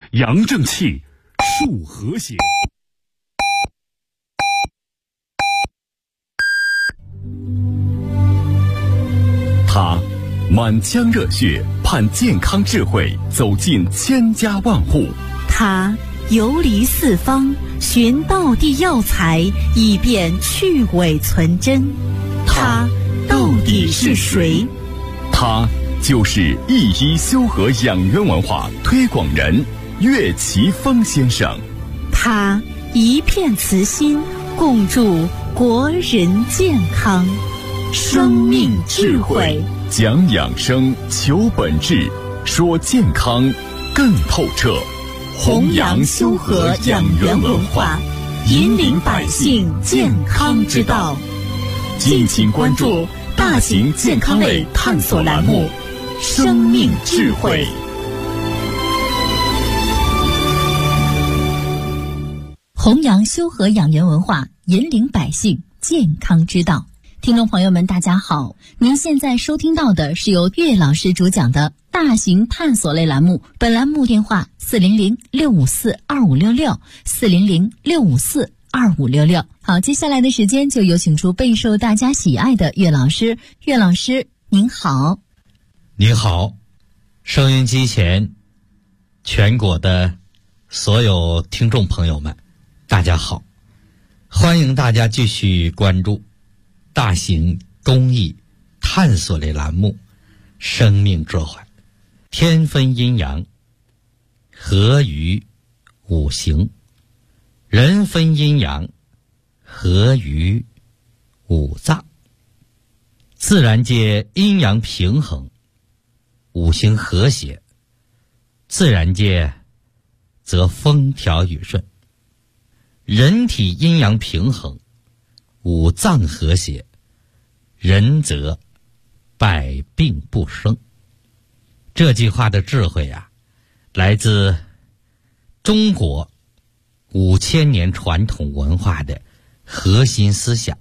扬正气，树和谐。他满腔热血盼健康智慧走进千家万户， 他游离四方寻道地药材，以便去伪存真。他到底是谁？ 他就是一一修和养元文化推广人岳奇峰先生。 他一片慈心，共筑国人健康。生命智慧， 讲养生，求本质，说健康更透彻。 弘扬修和养元文化，引领百姓健康之道。敬请关注大型健康类探索栏目《生命智慧》。弘扬修和养元文化，引领百姓健康之道。听众朋友们，大家好，您现在收听到的是由岳老师主讲的大型探索类栏目，本栏目电话400-654-2566，400-654-2566。好，接下来的时间就有请出备受大家喜爱的岳老师。岳老师您好。 您好，收音机前全国的所有听众朋友们，大家好，欢迎大家继续关注大型公益探索类栏目《生命智慧》，天分阴阳，合于五行；人分阴阳，合于五脏。自然界阴阳平衡，五行和谐，自然界则风调雨顺；人体阴阳平衡，五脏和谐，人则百病不生。这句话的智慧啊，来自中国5000年传统文化的核心思想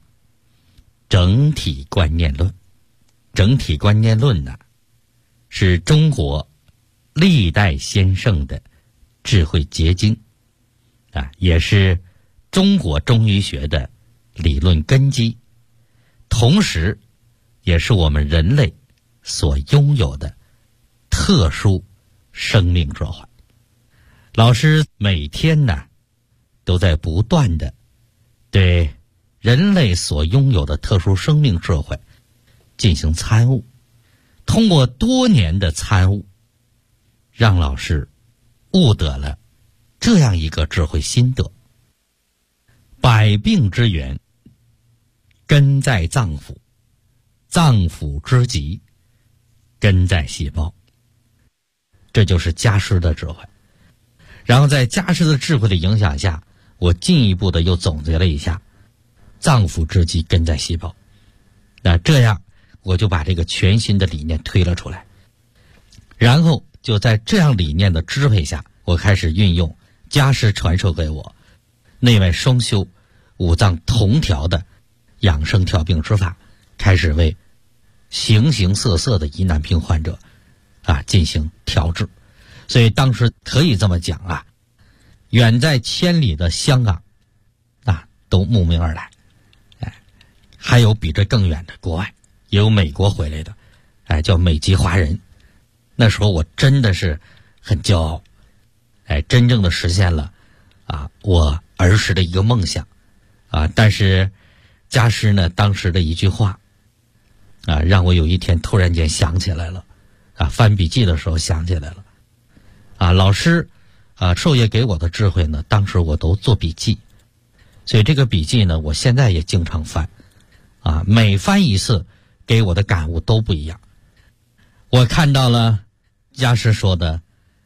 ——整体观念论。整体观念论呢，是中国历代先圣的智慧结晶啊，也是中国中医学的理论根基，同时也是我们人类所拥有的特殊生命智慧。老师每天呢，都在不断的对人类所拥有的特殊生命智慧进行参悟，通过多年的参悟，让老师悟得了这样一个智慧心得：百病之源根在脏腑，脏腑之疾根在细胞。这就是家师的智慧。然后在家师的智慧的影响下，我进一步的又总结了一下，脏腑之疾根在细胞。那这样我就把这个全新的理念推了出来，然后就在这样理念的支配下，我开始运用家师传授给我内外双修、五脏同调的养生调病之法，开始为形形色色的疑难病患者进行调治。所以当时可以这么讲啊，远在千里的香港都慕名而来，还有比这更远的国外，也有美国回来的，叫美籍华人。那时候我真的是很骄傲，真正的实现了我儿时的一个梦想但是家师呢当时的一句话让我有一天突然间想起来了翻笔记的时候想起来了老师授业给我的智慧呢，当时我都做笔记，所以这个笔记呢我现在也经常翻每翻一次给我的感悟都不一样。我看到了家师说的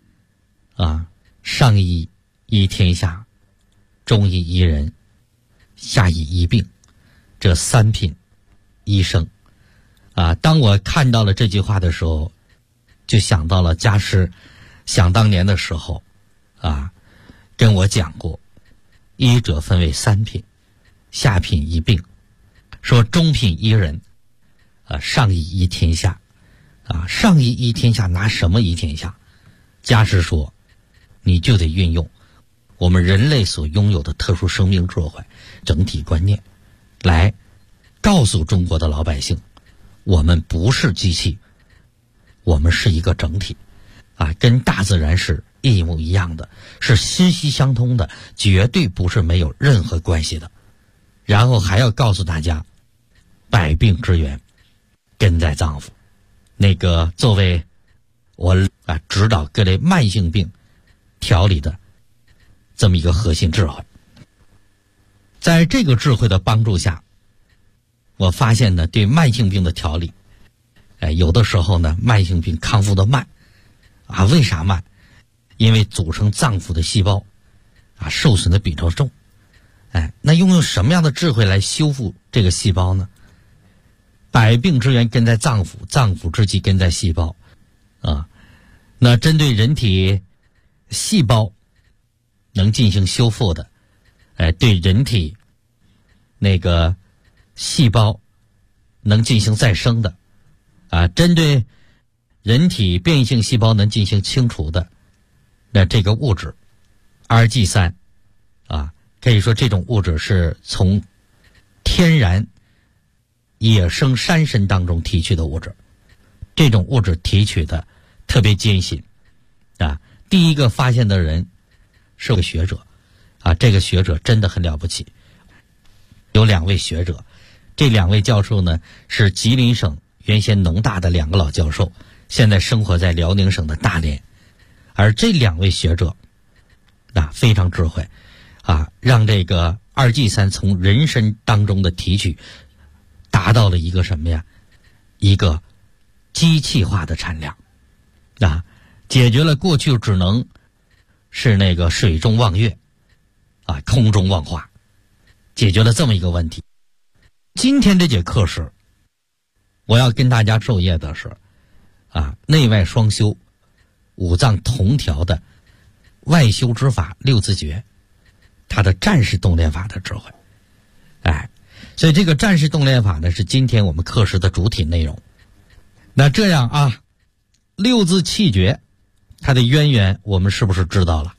上医医天下，中医医人，下医医病，这三品医生当我看到了这句话的时候，就想到了家师想当年的时候跟我讲过，医者分为三品，下品医病，说中品医人上医医天下上医医天下，拿什么医天下？家师说你就得运用我们人类所拥有的特殊生命智慧整体观念，来告诉中国的老百姓，我们不是机器，我们是一个整体啊，跟大自然是一模一样的，是息息相通的，绝对不是没有任何关系的。然后还要告诉大家，百病之源根在脏腑。那个作为我指导各类慢性病调理的这么一个核心智慧，在这个智慧的帮助下，我发现呢，对慢性病的调理，有的时候呢，慢性病康复的慢啊，为啥慢？因为组成脏腑的细胞啊，受损的比较重。那用什么样的智慧来修复这个细胞呢？百病之源根在脏腑，脏腑之基根在细胞啊。那针对人体细胞能进行修复的，对人体那个细胞能进行再生的啊，针对人体变异性细胞能进行清除的，那这个物质 RG3 啊，可以说这种物质是从天然野生山参当中提取的物质，这种物质提取的特别艰辛啊。第一个发现的人是个学者啊，这个学者真的很了不起。有2位学者，这2位教授呢是吉林省原先农大的2个老教授，现在生活在辽宁省的大连。而这2位学者非常智慧啊，让这个2G3从人参当中的提取达到了一个什么呀？一个机器化的产量啊，解决了过去只能是那个水中望月啊，空中望花，解决了这么一个问题。今天这节课时，我要跟大家授业的是内外双修、五脏同调的外修之法六字诀，它的战士动练法的智慧。所以这个战士动练法呢，是今天我们课时的主体内容。那这样啊，六字气诀它的渊源我们是不是知道了？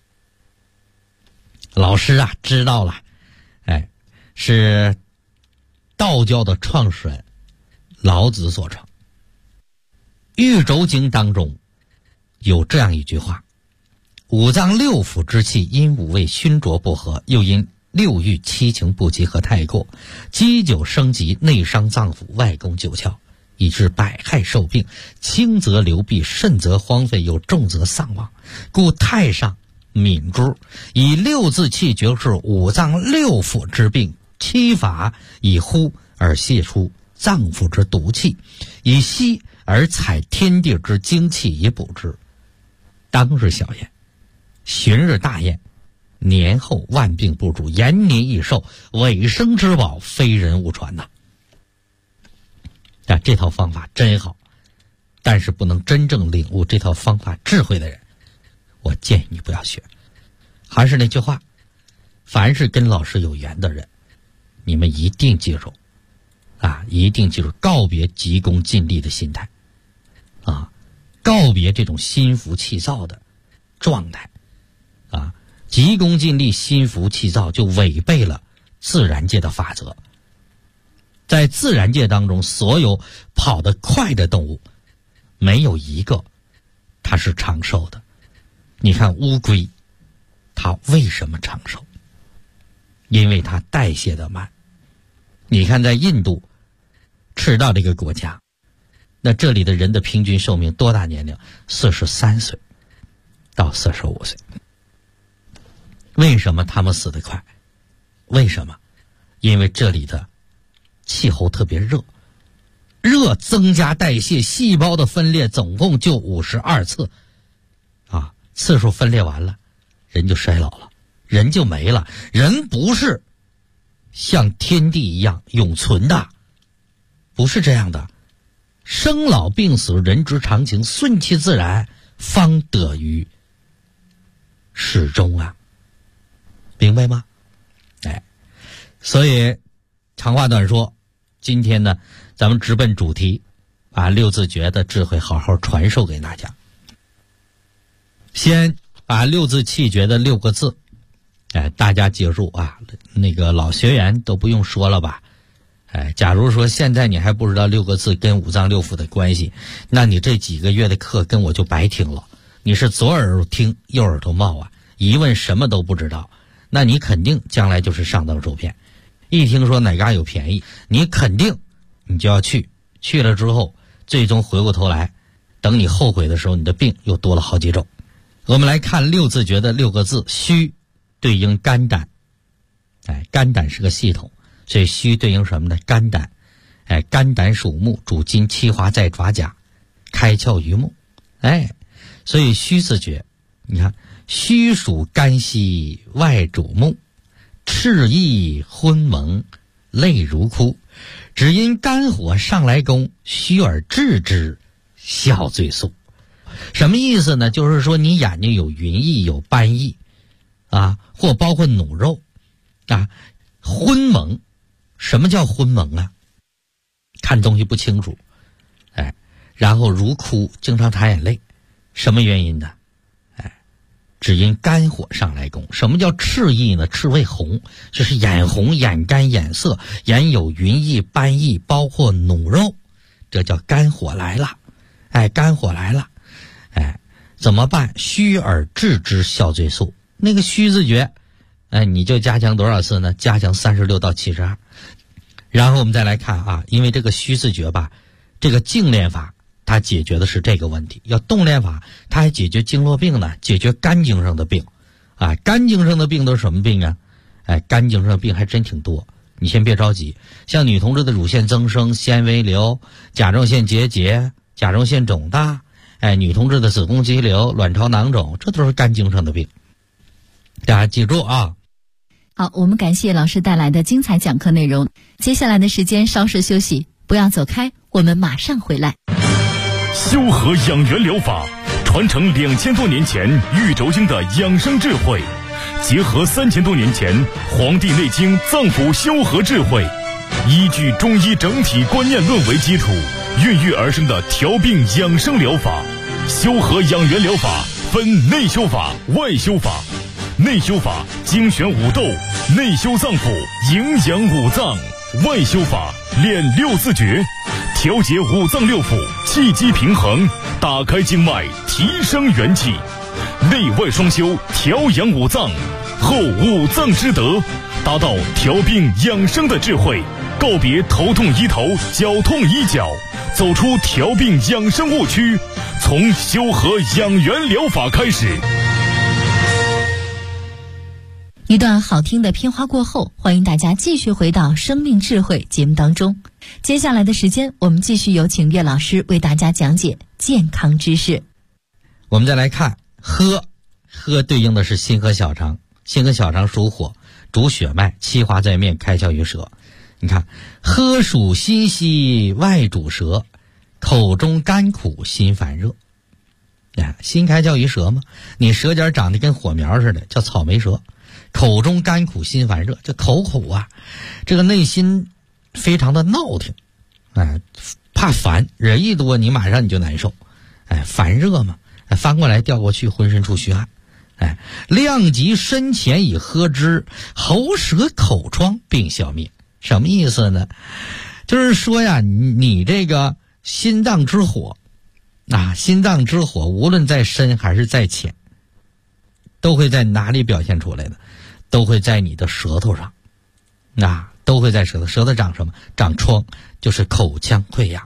老师知道了，是道教的创始人老子所创。玉轴经当中有这样一句话：五脏六腑之气因五味熏浊不和，又因六欲七情不集合太过，积久生疾，内伤脏腑，外攻九窍，以致百害受病，轻则流弊，甚则荒废，有重则丧亡。故太上敏诸以六字气诀是五脏六腑之病，七法以呼而泄出脏腑之毒气，以息而采天地之精气以补之。当日小宴，旬日大宴，年后万病不主，延年益寿，尾生之宝，非人勿传呐。这套方法真好，但是不能真正领悟这套方法智慧的人，我建议你不要学。还是那句话，凡是跟老师有缘的人，你们一定记住一定记住告别急功近利的心态告别这种心浮气躁的状态急功近利、心浮气躁就违背了自然界的法则。在自然界当中，所有跑得快的动物，没有一个它是长寿的。你看乌龟，它为什么长寿？因为它代谢的慢。你看在印度赤道这个国家，那这里的人的平均寿命多大年龄？43岁到45岁。为什么他们死得快？为什么？因为这里的气候特别热，热增加代谢，细胞的分裂总共就52次次数分裂完了，人就衰老了，人就没了。人不是像天地一样永存的，不是这样的。生老病死，人之常情，顺其自然，方得于始终明白吗？所以长话短说，今天呢，咱们直奔主题，把六字诀的智慧好好传授给大家。先啊，六字气诀的6个字，大家记住啊，那个老学员都不用说了吧。假如说现在你还不知道6个字跟五脏六腑的关系，那你这几个月的课跟我就白听了。你是左耳听右耳朵冒啊，一问什么都不知道，那你肯定将来就是上当受骗。一听说哪嘎有便宜，你肯定你就要去了之后，最终回过头来，等你后悔的时候，你的病又多了好几种。我们来看六字诀的6个字，虚对应肝胆。肝胆是个系统，所以虚对应什么呢？肝胆。肝胆属木，主筋气华在爪甲，开窍于目。所以虚字诀，你看虚属肝息，外主目，赤意昏蒙，泪如哭，只因肝火上来攻，虚而治之，效最速。什么意思呢？就是说你眼睛有云翳，有斑翳啊，或包括努肉啊，昏蒙。什么叫昏蒙啊？看东西不清楚，然后如哭，经常淌眼泪。什么原因呢？只因肝火上来攻。什么叫赤意呢？赤为红，就是眼红、眼干、眼涩，眼有云翳、斑翳，包括努肉，这叫肝火来了。肝火来了，怎么办？虚而治之，效最速。那个虚字诀，你就加强多少次呢？加强36到72。然后我们再来看啊，因为这个虚字诀吧，这个静练法它解决的是这个问题，要动练法它还解决经络病呢，解决肝经上的病啊。肝经上的病都是什么病啊？肝经上的病还真挺多。你先别着急，像女同志的乳腺增生、纤维瘤、甲状腺结节、甲状腺肿大，女同志的子宫肌瘤、卵巢囊肿，这都是肝经上的病。大家记住啊。 好，我们感谢老师带来的精彩讲课内容。接下来的时间稍事休息，不要走开，我们马上回来。 修和养元疗法传承2000多年前玉轴经的养生智慧，结合3000多年前《黄帝内经》脏腑修和智慧，依据中医整体观念论为基础，孕育而生的调病养生疗法。修和养元疗法分内修法、外修法。内修法精选五斗，内修脏腑，营养五脏；外修法练6字诀，调节五脏六腑，气机平衡，打开经脉，提升元气。内外双修，调养五脏，后五脏之德，达到调病养生的智慧。告别头痛医头，脚痛医脚，走出调病养生误区，从修和养元疗法开始。 一段好听的片花过后，欢迎大家继续回到生命智慧节目当中。接下来的时间，我们继续有请岳老师为大家讲解健康知识。 我们再来看喝对应的是心和小肠，心和小肠属火，主血脉，气华在面，开窍于舌。你看，喝属心息，外主舌，口中甘苦，心烦热。心开窍于舌嘛，你舌尖长得跟火苗似的，叫草莓舌。口中甘苦，心烦热，这口苦啊，这个内心非常的闹挺，怕烦，人一多你马上你就难受，烦热嘛，翻过来调过去，浑身出虚汗，量及身前以喝之，喉舌口疮并消灭。什么意思呢？就是说呀，你这个心脏之火心脏之火无论在深还是在浅，都会在哪里表现出来的？都会在你的舌头上，都会在舌头。舌头长什么？长疮，就是口腔溃疡。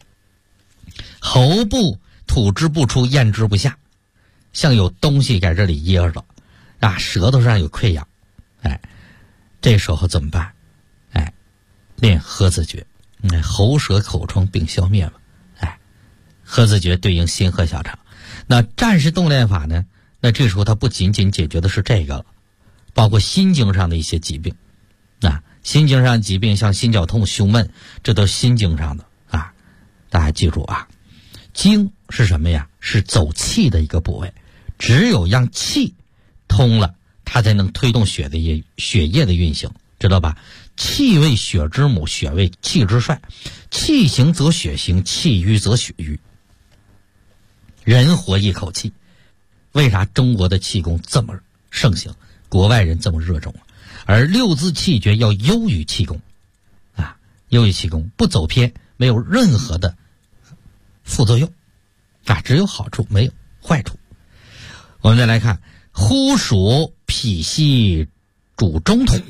喉部吐之不出，咽之不下，像有东西在这里噎着，舌头上有溃疡，这时候怎么办？练喝字诀，喉舌口疮并消灭嘛。喝字诀对应心和小肠。那战士动练法呢？那这时候它不仅仅解决的是这个了，包括心经上的一些疾病。心经上的疾病像心绞痛、胸闷，这都是心经上的大家记住经是什么呀？是走气的一个部位，只有让气通了，它才能推动血液的运行，知道吧？气为血之母，血为气之帅，气行则血行，气瘀则血瘀。人活一口气， 为啥中国的气功这么盛行，国外人这么热衷？而六字气诀要优于气功啊，优于气功，不走偏，没有任何的副作用啊，只有好处没有坏处。我们再来看呼属脾息主中土，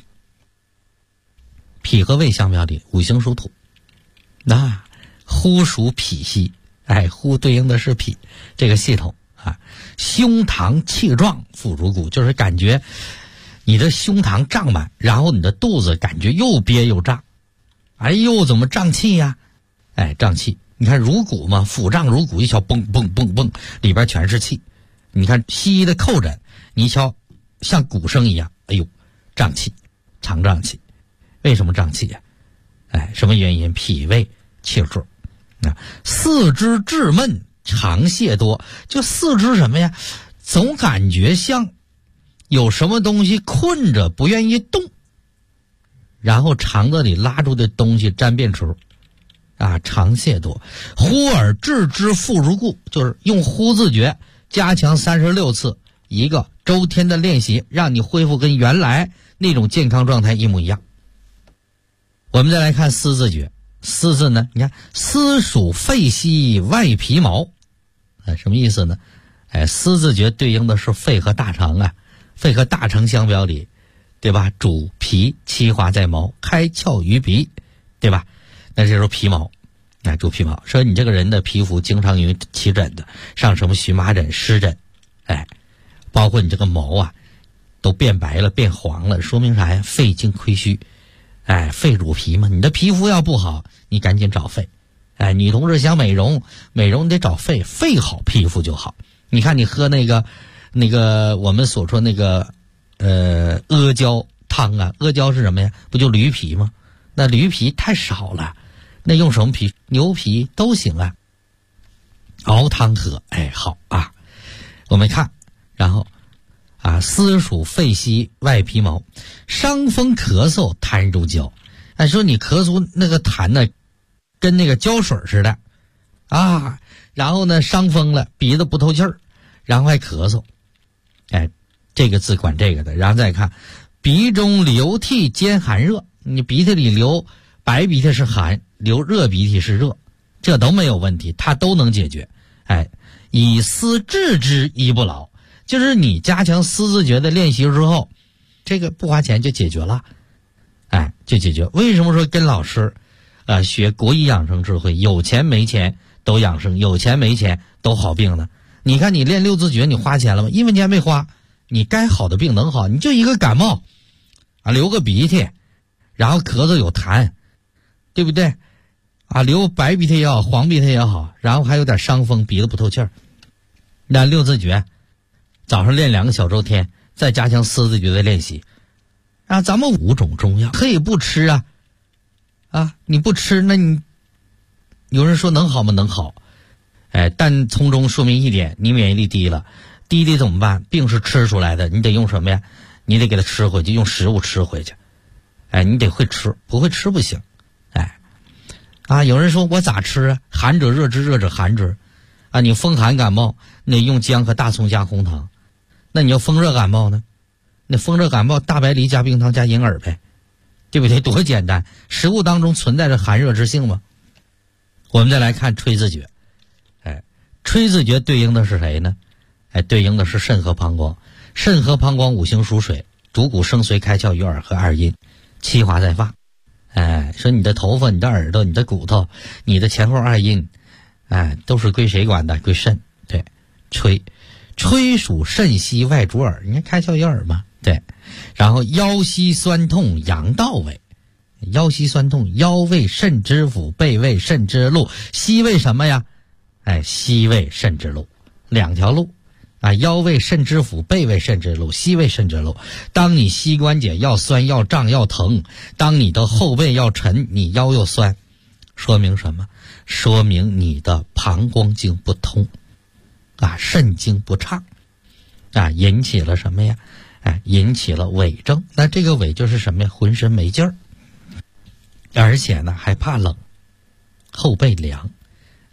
脾和胃相表里，五行属土，那呼属脾息，呼对应的是脾这个系统啊。胸膛气壮，腹如鼓，就是感觉你的胸膛胀满，然后你的肚子感觉又憋又胀，哎呦，怎么胀气呀？胀气。你看如鼓嘛，腹胀如鼓，一敲蹦蹦蹦蹦，里边全是气。你看西医的叩诊，你一敲像鼓声一样，哎呦，胀气，肠胀气。为什么胀气呀？什么原因？脾胃气数。四肢滞闷，肠泄多，就四肢什么呀？总感觉像有什么东西困着，不愿意动，然后肠子里拉住的东西沾便池肠泄多。呼而置之腹如故，就是用呼字诀加强36次，一个周天的练习，让你恢复跟原来那种健康状态一模一样。我们再来看思字诀，思字呢，你看思属肺息外皮毛，什么意思呢？思字诀对应的是肺和大肠啊，肺和大肠相表里，对吧？主皮，气化在毛，开窍于鼻，对吧？那这时候皮毛，主皮毛，说你这个人的皮肤经常有起疹的，上什么荨麻疹、湿疹，包括你这个毛啊，都变白了、变黄了，说明啥呀？肺经亏虚，肺主皮嘛，你的皮肤要不好，你赶紧找肺。女同志想美容，美容得找肺，肺好皮肤就好。你看你喝那个我们所说那个阿胶汤啊，阿胶是什么呀？不就驴皮吗？那驴皮太少了，那用什么皮？牛皮都行啊，熬汤喝，好啊。我们看，然后思属肺息外皮毛，伤风咳嗽痰如胶。说你咳嗽那个痰呢，跟那个胶水似的然后呢伤风了，鼻子不透气儿，然后还咳嗽，这个字管这个的。然后再看鼻中流涕兼寒热，你鼻涕里流白鼻涕是寒，流热鼻涕是热，这都没有问题，它都能解决。以思治之亦不劳，就是你加强思字诀的练习之后，这个不花钱就解决了，就解决。为什么说跟老师学国医养生智慧，有钱没钱都养生，有钱没钱都好病呢？你看你练六字诀，你花钱了吗？1分钱没花，你该好的病能好，你就一个感冒流个鼻涕，然后咳嗽有痰，对不对流白鼻涕也好，黄鼻涕也好，然后还有点伤风，鼻子不透气儿。那六字诀早上练2个小周天，再加强思字诀的练习咱们5种中药可以不吃你不吃，那你有人说能好吗？能好，但从中说明一点，你免疫力低了，低的怎么办？病是吃出来的，你得用什么呀？你得给它吃回去，用食物吃回去，你得会吃，不会吃不行。有人说我咋吃寒者热之，热者寒之你风寒感冒，那用姜和大葱加红糖。那你要风热感冒呢？那风热感冒大白梨加冰糖加银耳呗，对不对？多简单，食物当中存在着寒热之性吗？我们再来看吹字诀，吹字诀对应的是谁呢？对应的是肾和膀胱。肾和膀胱五行属水，主骨生髓开窍于耳和二阴，气化在发。说你的头发、你的耳朵、你的骨头、你的前后二阴，都是归谁管的？归肾。对，吹属肾息外主耳，你看开窍于耳嘛。对，然后腰膝酸痛阳道位，腰膝酸痛，腰位肾之府，背位肾之路，膝位什么呀？膝位肾之路，2条路腰位肾之府，背位肾之路，膝位肾之路。当你膝关节要酸要胀要疼，当你的后背要沉，你腰又酸，说明什么？说明你的膀胱经不通肾经不畅引起了什么呀？引起了痿症。那这个痿就是什么呀？浑身没劲儿，而且呢还怕冷，后背凉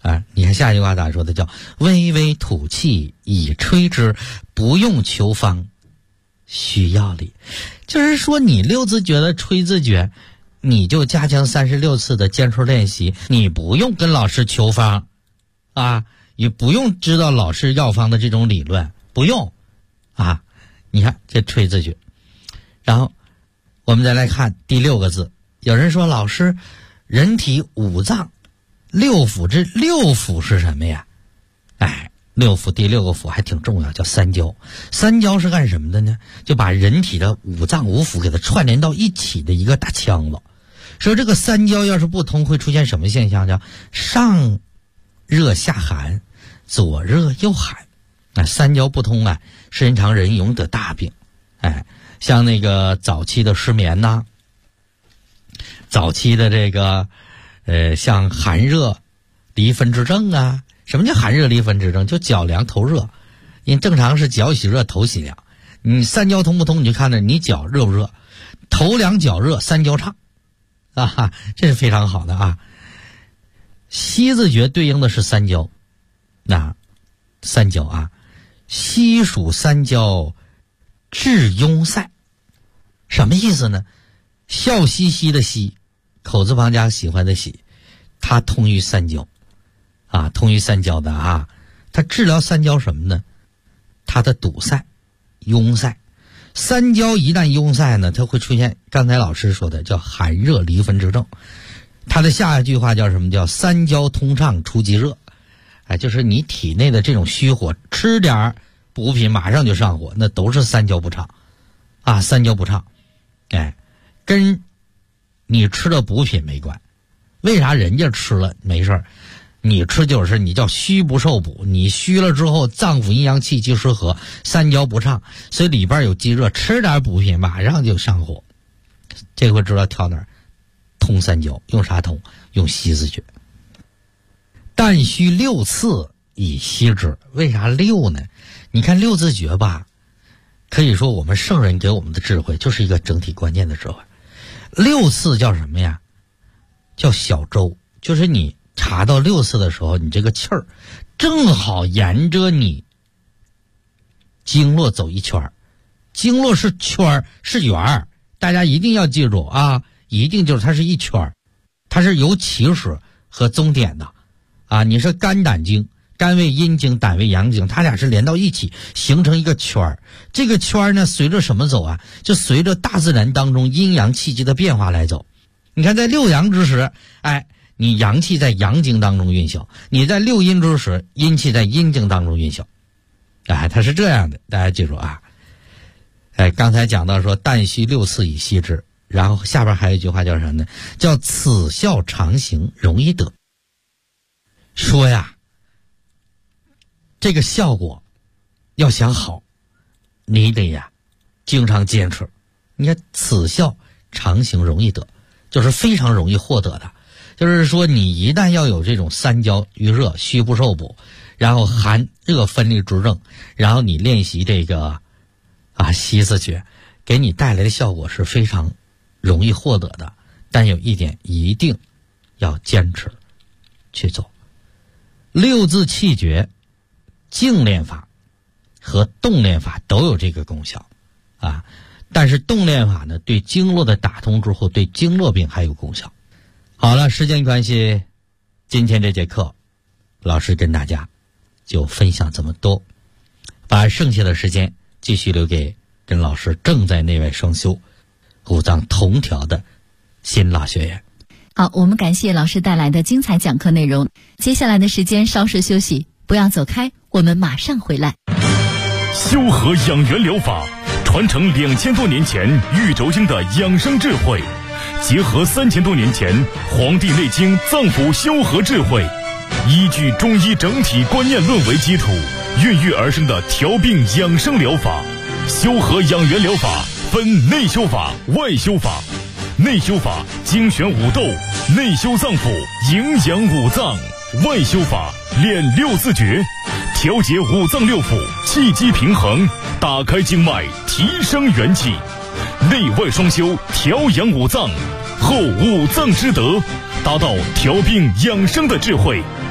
啊，你看下一句话咋说的？叫微微吐气以吹之，不用求方，需要力。就是说你六字诀的吹字诀，你就加强36次的尖数练习，你不用跟老师求方啊，也不用知道老师药方的这种理论，不用啊。你看这吹字诀，然后我们再来看第6个字。有人说老师，人体五脏六腑，这六腑是什么呀？哎，六腑第6个腑还挺重要，叫三焦。三焦是干什么的呢？就把人体的五脏五腑给它串联到一起的一个大腔子。说这个三焦要是不通，会出现什么现象？叫上热下寒，左热右寒。三焦不通啊，时间长人容易得大病。像那个早期的失眠呐，早期的这个像寒热离分之症啊。什么叫寒热离分之症？就脚凉头热，因为正常是脚喜热头喜凉，你三焦通不通，你就看着你脚热不热，头凉脚热，三焦畅啊，这是非常好的啊。西字诀对应的是三焦，那三焦啊，西属三焦治壅塞，什么意思呢？笑嘻嘻的嘻，口字旁加喜欢的喜，它通于三焦啊，通于三焦的啊。它治疗三焦什么呢？它的堵塞壅塞。三焦一旦壅塞呢，它会出现刚才老师说的叫寒热离分之症。它的下一句话叫什么？叫三焦通畅出即热。就是你体内的这种虚火，吃点补品马上就上火，那都是三焦不畅啊，三焦不畅。跟你吃的补品没关。为啥人家吃了没事，你吃就是你叫虚不受补，你虚了之后脏腑阴阳气机失和，三焦不畅，所以里边有积热，吃点补品马上就上火。这回知道跳哪儿？通三焦，用啥通？用西字诀。但需6次以息之。为啥6呢？你看6字诀吧，可以说我们圣人给我们的智慧就是一个整体观念的智慧。6次叫什么呀？叫小周，就是你查到6次的时候，你这个气儿正好沿着你经络走一圈。经络是圈是圆，大家一定要记住啊，一定就是它是一圈，它是有起始和终点的啊。你是肝胆经，肝为阴经，胆为阳经，它俩是连到一起形成一个圈。这个圈呢，随着什么走啊？就随着大自然当中阴阳气机的变化来走。你看在6阳之时，你阳气在阳经当中运行，你在6阴之时，阴气在阴经当中运行。它是这样的，大家记住啊。刚才讲到说但需6次以息之，然后下边还有一句话叫什么呢？叫此效常行，容易得。说呀，这个效果要想好，你得呀经常坚持。你看此效常行，容易得，就是非常容易获得的。就是说你一旦要有这种三焦郁热，虚不受补，然后寒热分离之症，然后你练习这个西字诀，给你带来的效果是非常容易获得的。但有一点一定要坚持去做。6字气诀静练法和动练法都有这个功效啊，但是动练法呢，对经络的打通之后，对经络病还有功效。好了，时间关系，今天这节课老师跟大家就分享这么多，把剩下的时间继续留给跟老师正在内外双修五脏同调的新老学员。 好，我们感谢老师带来的精彩讲课内容。接下来的时间稍事休息，不要走开，我们马上回来。 修和养元疗法传承2000多年前玉轴经的养生智慧，结合3000多年前《黄帝内经》脏腑修和智慧，依据中医整体观念论为基础，孕育而生的调病养生疗法。修和养元疗法分内修法、外修法。内修法精选五斗，内修脏腑，营养五脏；外修法练6字诀，调节五脏六腑，气机平衡，打开经脉，提升元气。内外双修，调养五脏，后五脏之德，达到调病养生的智慧。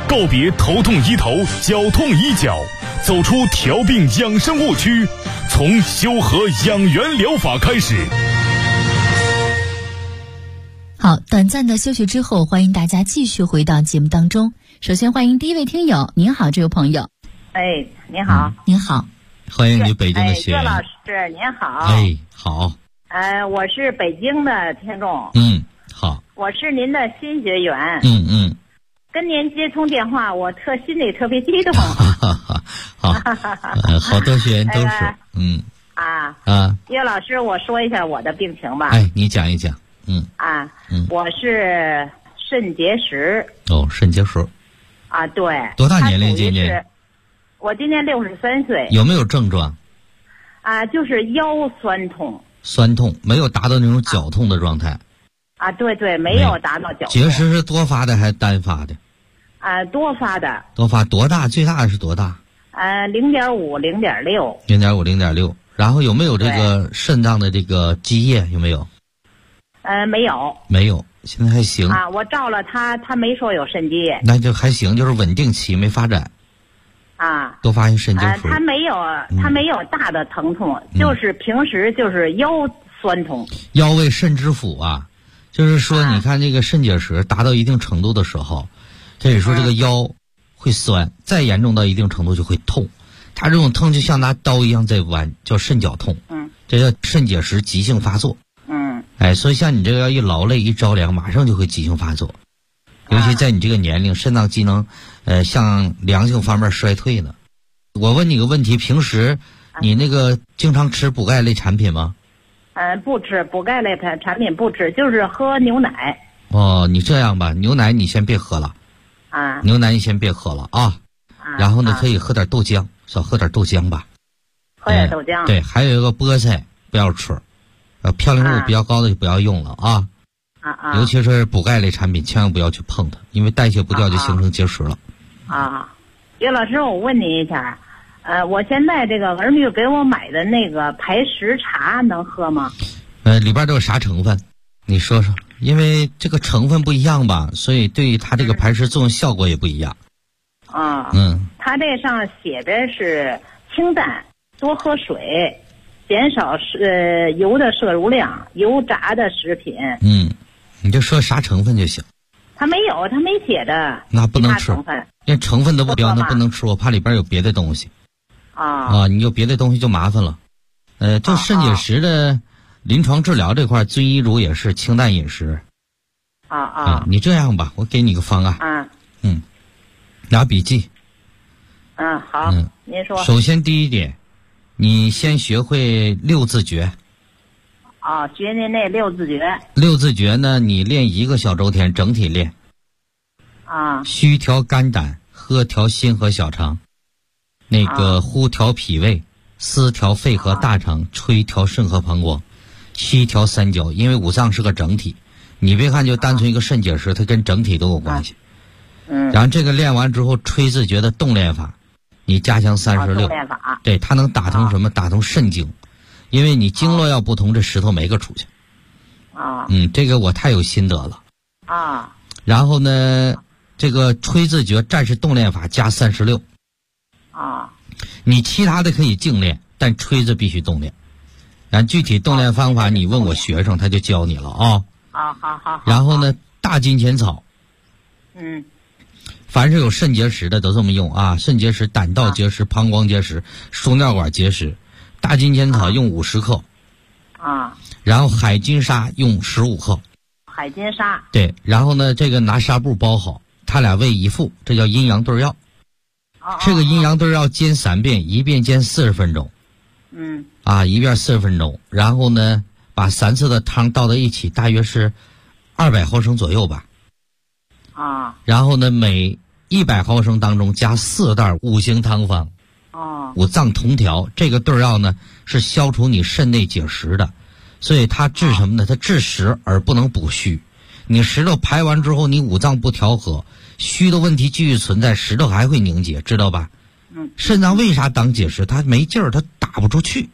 告别头痛医头、脚痛医脚，走出调病养生误区，从修和养元疗法开始。 好，短暂的休息之后，欢迎大家继续回到节目当中。首先欢迎第一位听友，您好，这位朋友。 哎，您好。 您好， 欢迎你北京的学员。 岳老师您好。 哎，好。 我是北京的听众。 好。 我是您的新学员。跟您接通电话，我心里特别激动。 好，好多学员都是。 岳老师，我说一下我的病情吧。 哎，你讲一讲。 我是肾结石。 哦，肾结石。 对。 多大年龄今年？ 我今年63岁。 有没有症状？ 就是腰酸痛。 酸痛，没有达到那种绞痛的状态。 对，没有达到绞痛。 结石是多发的还是单发的？ 多发的。 多发多大？最大的是多大 ？0.5、0.6。 0.5、0.6。然后有没有这个肾脏的这个积液？有没有？ 没有。 没有，现在还行。 我照了他没说有肾积液。 那就还行，就是稳定期没发展。多发现肾结石。 他没有大的疼痛，就是平时就是腰酸痛。 腰为肾之府啊，就是说你看这个肾结石达到一定程度的时候，可以说这个腰会酸，再严重到一定程度就会痛。它这种痛就像拿刀一样在剜，叫肾绞痛。这叫肾结石急性发作。所以像你这个要一劳累一着凉，马上就会急性发作。尤其在你这个年龄，肾脏机能向良性方面衰退呢。我问你个问题，平时你那个经常吃补钙类产品吗？ 不吃补钙类产品，不吃，就是喝牛奶。 你这样吧，牛奶你先别喝了。牛奶你先别喝了啊。然后呢，可以喝点豆浆，少喝点豆浆吧。 喝点豆浆。 对，还有一个菠菜不要吃，嘌呤度比较高的就不要用了啊。尤其是补钙类产品，千万不要去碰它，因为代谢不掉就形成结石了。 岳老师，我问您一下，我现在这个儿女给我买的那个排石茶能喝吗？ 里边都有啥成分？你说说，因为这个成分不一样吧，所以对于它这个排石作用效果也不一样。 它这上写的是清淡，多喝水，减少油的摄入量，油炸的食品。 你就说啥成分就行。 他没写的。 那不能吃，连成分都不标，那不能吃，我怕里边有别的东西。你有别的东西就麻烦了。这肾结石的临床治疗这块，遵医嘱也是清淡饮食。你这样吧，我给你个方案。拿笔记。 好。您说。 首先第一点，你先学会6字诀。 学您那6字诀。 6字诀呢，你练1个小周天，整体练。虚调肝胆，喝调心和小肠，那个呼调脾胃，思调肺和大肠，吹调肾和膀胱，吸调三焦。因为五脏是个整体，你别看就单纯一个肾结石，它跟整体都有关系。然后这个练完之后，吹字诀的动练法，你加强36。 动练法。 对，它能打通什么？打通肾经。因为你经络要不通，这石头没个出去。这个我太有心得了。然后呢，这个吹字诀战士动练法加36。你其他的可以静练，但吹字必须动练。然后具体动练方法，你问我学生，他就教你了啊。 好。 然后呢，大金钱草。凡是有肾结石的都这么用啊，肾结石、胆道结石、膀胱结石、输尿管结石。大金钱草用50克。然后海金沙用15克。 海金沙。 对，然后呢，这个拿纱布包好，它俩为一副，这叫阴阳对药。这个阴阳对药煎3遍，一遍煎40分钟。一遍40分钟。然后呢，把3次的汤倒在一起，大约是200毫升左右吧。然后呢，每100毫升当中加4袋5行汤方。五脏同调，这个对药呢是消除你肾内结石的，所以它治什么呢？它治实而不能补虚。你石头排完之后，你五脏不调和，虚的问题继续存在，石头还会凝结，知道吧？肾脏为啥当结石？它没劲儿，它打不出去。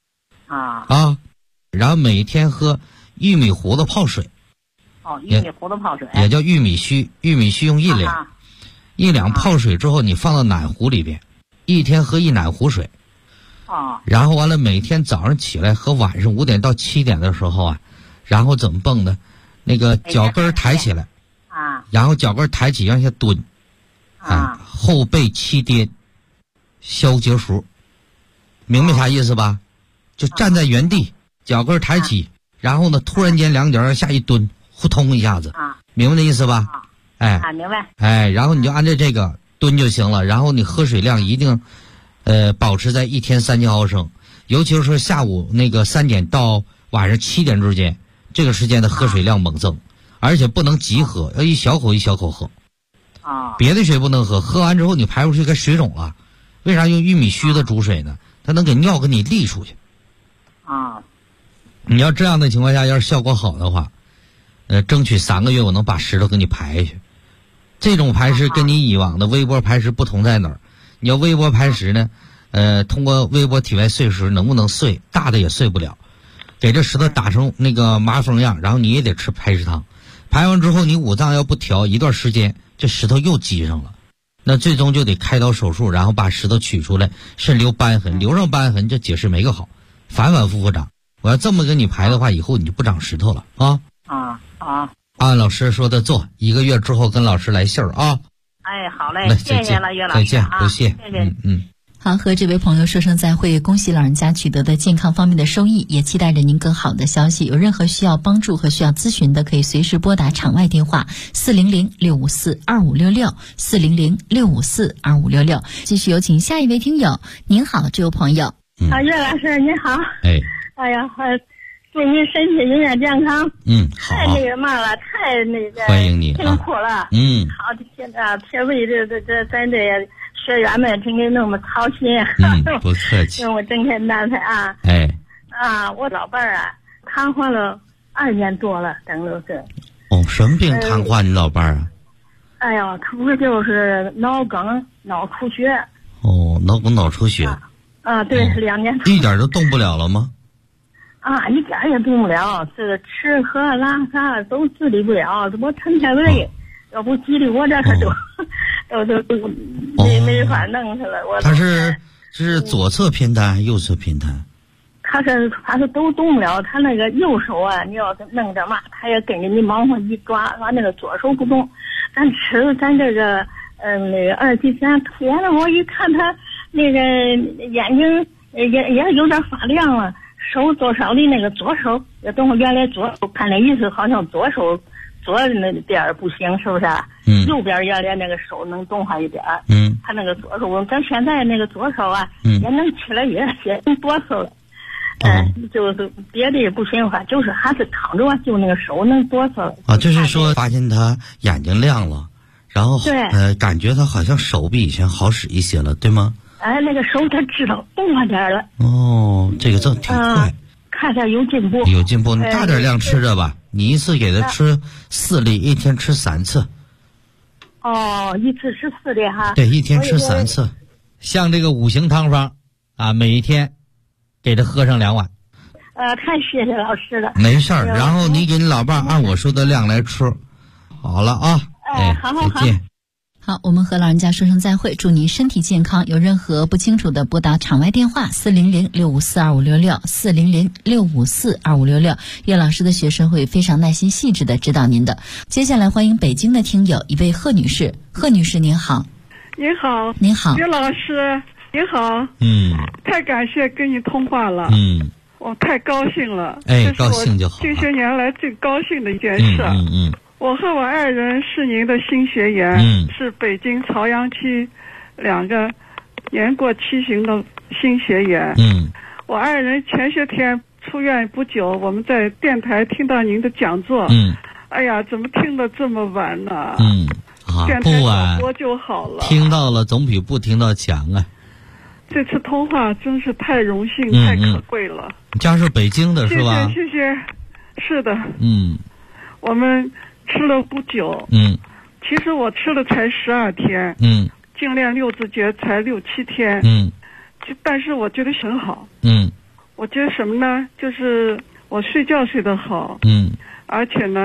然后每天喝玉米糊子泡水。 玉米糊子泡水也叫玉米须，玉米须用1两。 1两泡水之后，你放到暖壶里边，1天喝1暖壶水。然后完了，每天早上起来和晚上5点到7点的时候啊，然后怎么蹦呢？那个脚跟抬起来，然后脚跟抬起往下蹲，后背7颠，消结束，明白啥意思吧？就站在原地，脚跟抬起，然后呢，突然间2脚往下一蹲，呼通一下子，明白那意思吧？ 明白。 然后你就按照这个蹲就行了，然后你喝水量一定。保持在1天3千毫升，尤其是下午那个3点到晚上7点之间，这个时间的喝水量猛增，而且不能急喝，要一小口一小口喝。别的水不能喝，喝完之后你排出去该水肿了。为啥用玉米须子煮水呢？它能给尿给你沥出去。你要这样的情况下，要是效果好的话，争取3个月我能把石头给你排下去。这种排石跟你以往的微波排石不同在哪儿？你要微波排石呢，通过微波体外碎石能不能碎？大的也碎不了。给这石头打成那个麻风样，然后你也得吃排石汤。排完之后，你五脏要不调，一段时间这石头又积上了，那最终就得开刀手术，然后把石头取出来，甚留瘢痕，留上瘢痕这解释没个好，反反复复长。我要这么给你排的话，以后你就不长石头了啊！按老师说的做，1个月之后跟老师来信儿啊。 好嘞，谢谢了，岳老师。 再见，多谢。 谢谢。 好，和这位朋友说声再会，恭喜老人家取得的健康方面的收益，也期待着您更好的消息。有任何需要帮助和需要咨询的，可以随时拨打场外电话400-654-2566 400-654-2566。继续有请下一位听友。您好，这位朋友。 岳老师您好。哎呀，祝您身体永远健康。 好。 太那个嘛了，太那个欢迎你辛苦了。好的，现在别为这咱这学员们真给那么操心。 不客气。 让我整天难才啊。我老伴儿瘫痪了2年多了，等了是。 什么病瘫痪？你老伴儿啊？ 他不就是脑梗、脑出血。 脑梗、脑出血。 对，2年多。 一点都动不了了吗？ 一点也动不了，这个吃喝拉撒都自理不了，我成天累，要不急的我这可都没法弄他了。 他是左侧偏瘫，右侧偏瘫？ 他是都动不了，他那个右手你要是弄点嘛，他也跟着你往上一抓，完那个左手不动。咱这个那个二级三突然了，我一看他那个眼睛也有点发亮了。手多少的那个左手也动，原来左手看那意思好像左那边不行，是不是？右边原来那个手能动上一点。他那个左手，咱现在那个左手也能起来，也能哆嗦了。就是别的也不行话，就是还是躺着就那个手能哆嗦了。 就是说发现他眼睛亮了，然后感觉他好像手比以前好使一些了，对吗？ 那个手他知道动了点了。 这个挺快。 看着有进步。 有进步，你大点量吃着吧。你一次给他吃4粒，1天吃3次。 一次吃4粒哈。 对，1天吃3次。像这个5行汤方每一天给他喝上2碗。 太谢谢老师了。 没事儿，然后你给你老伴按我说的量来吃。好了啊。 好。 再见。 好，我们和老人家说声再会，祝您身体健康。有任何不清楚的，拨打场外电话400-654-2566 400-654-2566。岳老师的学生会非常耐心细致的指导您的。接下来欢迎北京的听友一位贺女士。贺女士您好。 您好。 您好。 岳老师您好。太感谢跟你通话了。我太高兴了。 高兴就好。 这些年来最高兴的一件事。我和我爱人是您的新学员，是北京朝阳区2个年过7旬的新学员。我爱人前些天出院不久，我们在电台听到您的讲座。哎呀，怎么听得这么晚呢？电台广播就好了。 听到了总比不听到强啊。 这次通话真是太荣幸，太可贵了。 家是北京的是吧？ 谢谢。是的。我们吃了不久。其实我吃了才12天。净练6字诀才6、7天。但是我觉得很好。我觉得什么呢？就是我睡觉睡得好。而且呢，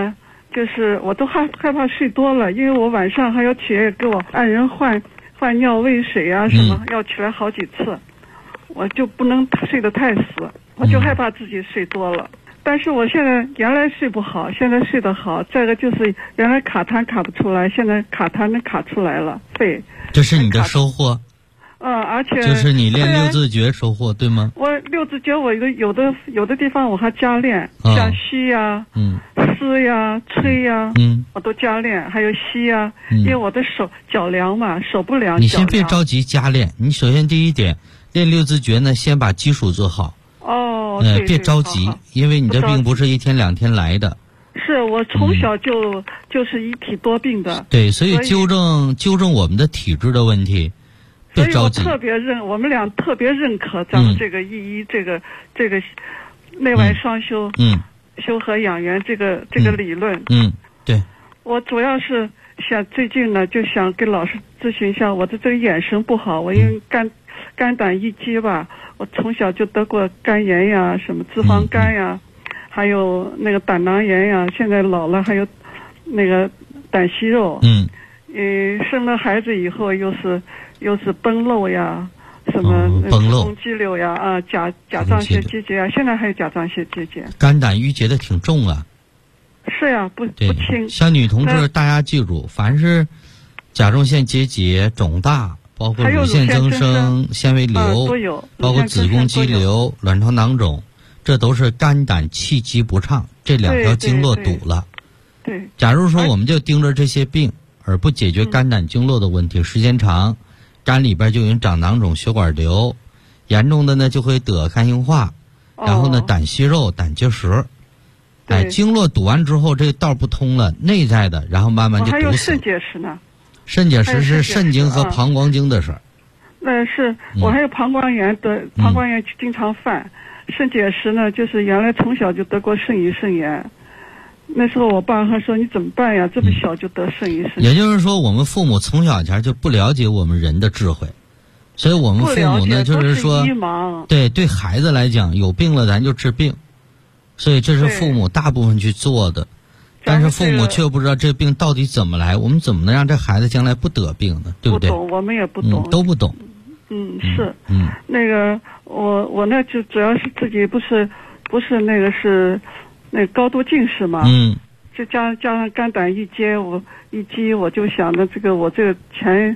就是我都害怕睡多了，因为我晚上还要起来给我爱人换尿喂水啊什么，要起来好几次，我就不能睡得太死，我就害怕自己睡多了。但是我现在原来睡不好，现在睡得好。再一个就是原来卡痰卡不出来，现在卡痰能卡出来了，肺。 这是你的收获。 而且就是你练六字诀收获，对吗？ 我六字诀我有的地方我还加练，像吸呀、撕呀、吹呀，我都加练，还有吸呀，因为我的脚凉嘛，手不凉。 你先别着急加练，你首先第一点练六字诀呢，先把基础做好。 对， 别着急，因为你的病不是一天两天来的。 是我从小就是一体多病的。 对，所以纠正我们的体质的问题。 所以我我们俩特别认可咱们这个这个内外双修，修和养元这个理论。 对。 我主要是最近呢，就想跟老师咨询一下，我的这个眼神不好，我因为肝胆易激吧，我从小就得过肝炎呀，什么脂肪肝呀，还有那个胆囊炎呀，现在老了还有那个胆息肉。生了孩子以后又是崩漏呀，什么崩漏、 肌瘤呀，甲状腺结节啊，现在还有甲状腺结节。 肝胆郁结的挺重啊。 是呀，不轻。 像女同志，大家记住，凡是甲状腺结节肿大，包括乳腺增生、纤维瘤， 都有， 包括子宫肌瘤、卵巢囊肿，这都是肝胆气机不畅，这两条经络堵了。 对。 假如说我们就盯着这些病，而不解决肝胆经络的问题，时间长，肝里边就有长囊肿、血管瘤，严重的呢就会得肝硬化，然后呢胆息肉、胆结石。经络堵完之后，这个道不通了，内在的，然后慢慢就堵死。 还有肾结石呢。 肾结石是肾经和膀胱经的事儿。 那是我还有膀胱炎的，膀胱炎经常犯。肾结石呢，就是原来从小就得过肾盂肾炎。那时候我爸还说你怎么办呀？这么小就得肾盂肾炎。 也就是说，我们父母从小前就不了解我们人的智慧，所以我们父母呢，就是说，对孩子来讲，有病了咱就治病，所以这是父母大部分去做的。但是父母却不知道这病到底怎么来，我们怎么能让这孩子将来不得病呢？对不对？ 不懂，我们也不懂， 都不懂。 是。那个我呢就主要是自己不是那个是那高度近视嘛。就加上肝胆易激，我就想着我这个前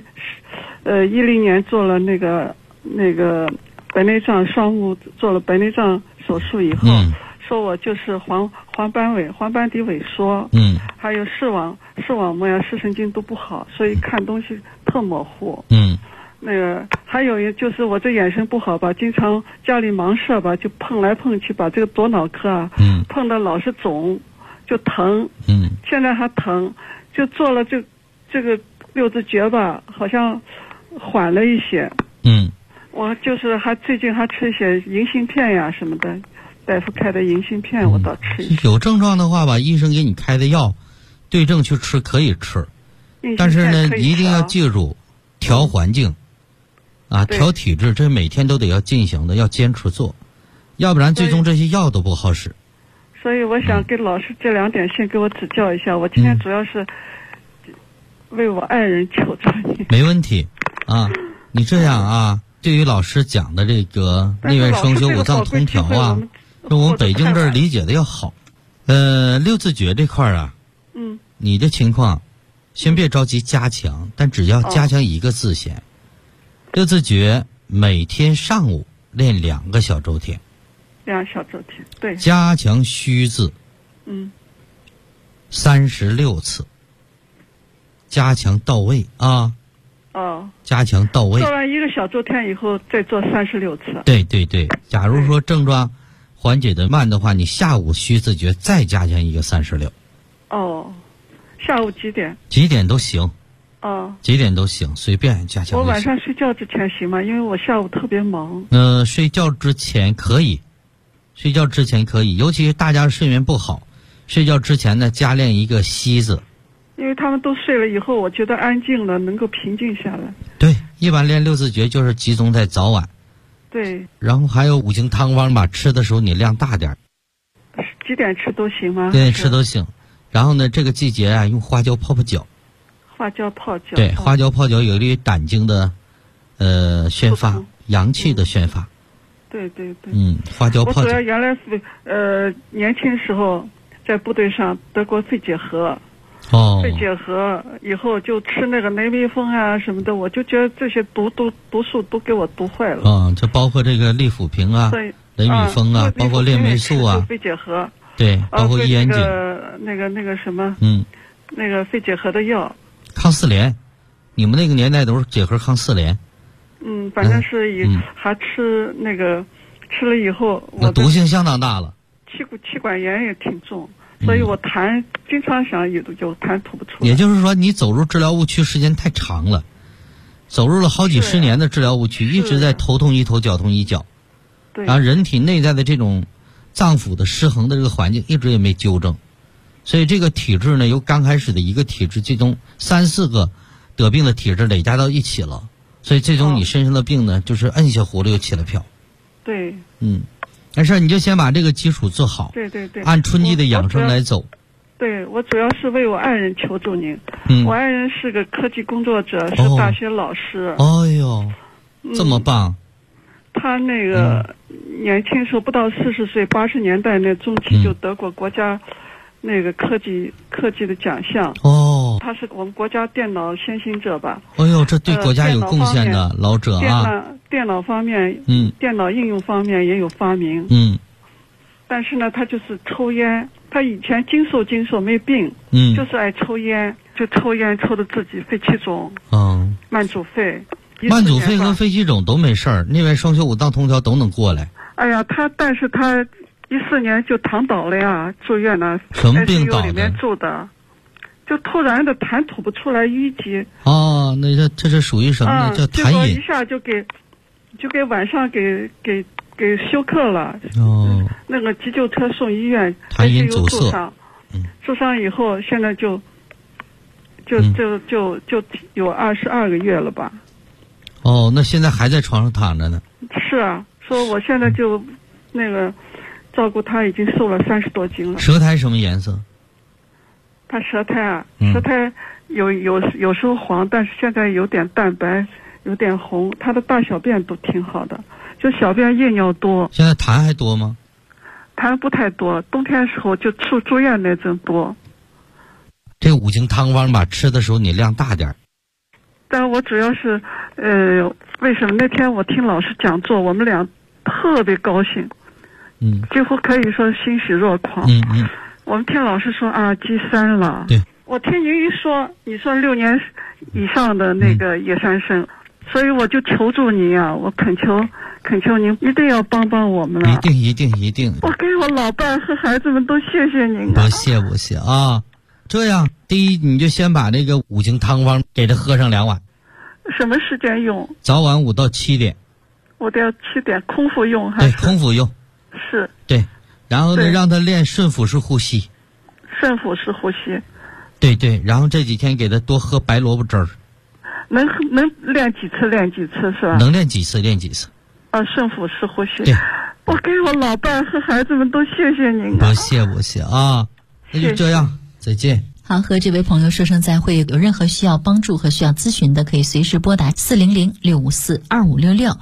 10年做了那个白内障双目，做了白内障手术以后。说我就是黄斑底萎缩，还有视网膜呀、视神经都不好，所以看东西特模糊。那个还有就是我这眼神不好吧，经常家里忙事吧，就碰来碰去，把这个左脑壳啊，碰得老是肿，就疼。现在还疼，就做了这个六字诀吧，好像缓了一些。我就是最近还吃一些银杏片呀什么的。大夫开的银杏片我倒吃一些。有症状的话吧，医生给你开的药对症去吃可以吃，但是呢一定要记住调环境调体质，这每天都得要进行的，要坚持做，要不然最终这些药都不好使。 所以我想跟老师这2点先给我指教一下。我今天主要是为我爱人求助你。 没问题你这样对于老师讲的这个内外双修五脏通调那我们北京这儿理解的要好。六字诀这块儿你的情况先别着急加强，但只要加强一个字先。六字诀每天上午练2个小周天。 2小周天，对。 加强虚字36次，加强到位加强到位。 做完1个小周天以后再做36次。 对。假如说症状缓解的慢的话，你下午虚字诀再加强一个36。 下午几点？ 几点都行。几点都行，随便加强。 我晚上睡觉之前行吗？因为我下午特别忙。 睡觉之前可以，尤其是大家睡眠不好，睡觉之前呢加练一个息字。 因为他们都睡了以后，我觉得安静了，能够平静下来。 对，一般练六字诀就是集中在早晚。 对。 然后还有5行汤方吧，吃的时候你量大点。 几点吃都行吗？ 对，吃都行。 然后呢，这个季节啊，用花椒泡泡脚。 花椒泡脚。 对，花椒泡脚有利于胆经的宣发，阳气的宣发。 对对对。 花椒泡脚。 我主要原来是年轻时候在部队上得过肺结核。肺结核以后就吃那个雷密风啊什么的，我就觉得这些毒素都给我毒坏了。 这包括这个利辅平啊、雷密风啊，包括链霉素啊。 肺结核。 对，包括伊眼碱。 那个什么。那个肺结核的药。 抗四联，你们那个年代都是结核抗四联。 反正是还吃那个，吃了以后那毒性相当大了。 气管炎也挺重。所以我经常想有痰吐不出来。 也就是说，你走入治疗误区时间太长了，走入了好几十年的治疗误区，一直在头痛医头，脚痛医脚。 对。 然后人体内在的这种脏腑的失衡的这个环境一直也没纠正，所以这个体质呢，由刚开始的一个体质，最终3、4个得病的体质累加到一起了，所以最终你身上的病呢，就是摁下葫芦又起了瓢。 对。 没事，你就先把这个基础做好。 对对对。 按春季的养生来走。 对，我主要是为我爱人求助您。我爱人是个科技工作者，是大学老师。 哎呦，这么棒！ 他那个年轻时候不到40岁，80年代那中期就得过国家那个科技的奖项。他是我们国家电脑先行者吧？ 哎呦，这对国家有贡献的老者啊！ 电脑方面，电脑应用方面也有发明。但是呢，他就是抽烟。他以前精瘦没病，就是爱抽烟，就抽烟抽的自己肺气肿。慢阻肺。 慢阻肺和肺气肿都没事儿，内外双修五脏通调都能过来。 哎呀，但是他14年就躺倒了呀，住院呢。 什么病倒的？ 里面住的。就突然的痰吐不出来，淤积。 那这是属于什么呢？叫痰饮。 结果一下就给晚上给休克了。那个急救车送医院， 痰饮阻塞。 住上以后，现在就有22个月了吧。 那现在还在床上躺着呢。 是啊，说我现在就那个照顾他，已经瘦了30多斤了。 舌苔什么颜色？ 他舌苔啊，舌苔有时候黄，但是现在有点淡白，有点红。他的大小便都挺好的，就小便夜尿多。 现在痰还多吗？ 痰不太多，冬天时候就住院那阵多。 这5经汤方吧，吃的时候你量大点。 但我主要是为什么那天我听老师讲座，我们俩特别高兴，几乎可以说欣喜若狂。我们听老师说G3了。 对。 我听您一说，你说6年以上的那个野山参，所以我就求助您啊，我恳求您一定要帮我们了。 一定。 我给我老伴和孩子们都谢谢您啊。 不谢啊。这样，第一你就先把这个5经汤方给他喝上2碗。 什么时间用？ 早晚5到7点。 我得要7点空腹用还是？ 对，空腹用。 是。 对，然后呢，让他练顺腹式呼吸。 顺腹式呼吸。 对，然后这几天给他多喝白萝卜汁儿。 能练几次是吧？ 能练几次练几次。 顺腹式呼吸。 对。 我给我老伴和孩子们都谢谢您啊。 不谢啊，那就这样，再见。 好，和这位朋友说声再会。有任何需要帮助和需要咨询的，可以随时拨打400-654-2566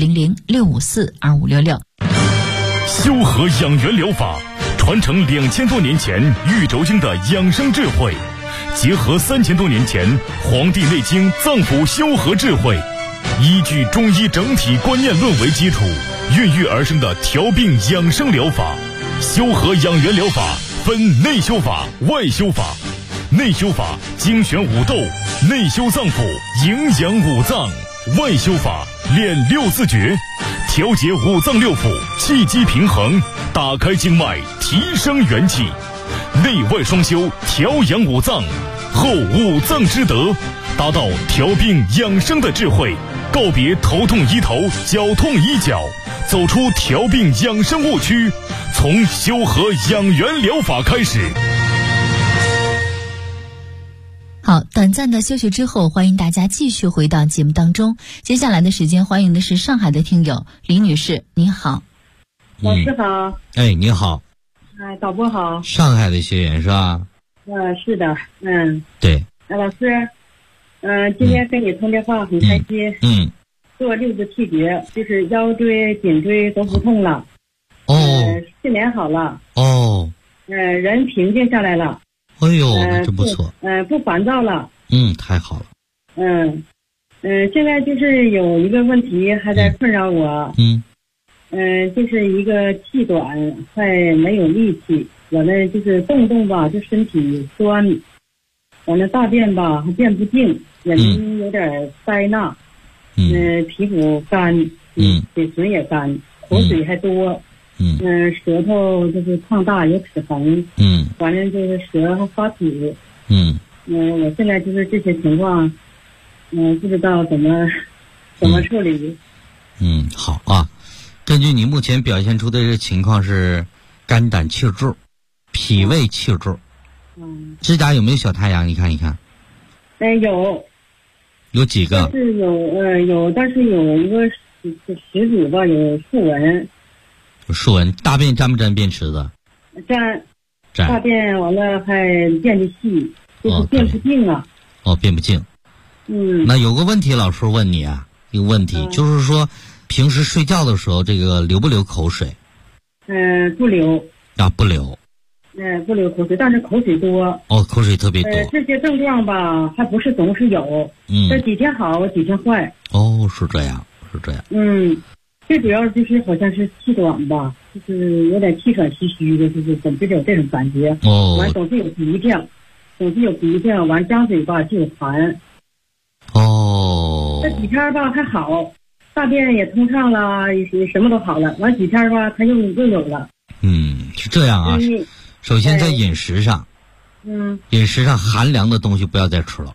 400-654-2566。 修和养元疗法传承2000多年前玉轴经的养生智慧，结合3000多年前《黄帝内经》脏腑修和智慧，依据中医整体观念论为基础，孕育而生的调病养生疗法。修和养元疗法分内修法、外修法。内修法精选五斗，内修脏腑，营养五脏；外修法练6字诀，调节五脏六腑，气机平衡，打开经脉，提升元气。内外双修，调养五脏，后五脏之德，达到调病养生的智慧。告别头痛医头，脚痛医脚，走出调病养生误区，从修和养元疗法开始。 好，短暂的休息之后，欢迎大家继续回到节目当中。接下来的时间，欢迎的是上海的听友李女士，您好。 老师好。 你好。 导播好。 上海的学员是吧？ 是的， 对。 老师，今天跟你通电话很开心。做6次气绝，就是腰椎、颈椎都不痛了。睡眠好了。人平静下来了。 哎呦，那真不错。 不烦躁了。 太好了。 现在就是有一个问题还在困扰我。就是一个气短，还没有力气。完了就是动吧，就身体酸。完了大便吧还便不净，眼睛有点塞纳。皮肤干，嘴唇也干，口水还多。舌头就是烫大，有齿痕。完了就是舌还发紫。我现在就是这些情况，不知道怎么处理。 好啊。根据你目前表现出的这个情况是肝胆气滞、脾胃气滞。指甲有没有小太阳？你看一看。 有。 有几个？ 但是有，但是有一个食指吧，有竖纹。 有竖纹，大便沾不沾便池子？ 沾。大便完了还便的细，就是便不净啊。 便不净。那有个问题，老师问你啊，一个问题，就是说平时睡觉的时候，这个流不流口水？ 不流。 不流。 不流口水，但是口水多。 口水特别多。 这些症状吧，还不是总是有。这几天好，几天坏。 是这样。 最主要就是好像是气短吧，就是有点气喘吁吁的，就是总是有这种感觉。完总是有鼻涕，完张嘴吧就有痰。这几天吧还好，大便也通畅了，什么都好了。完几天吧，它又有了。 是这样啊。首先在饮食上，饮食上寒凉的东西不要再吃了。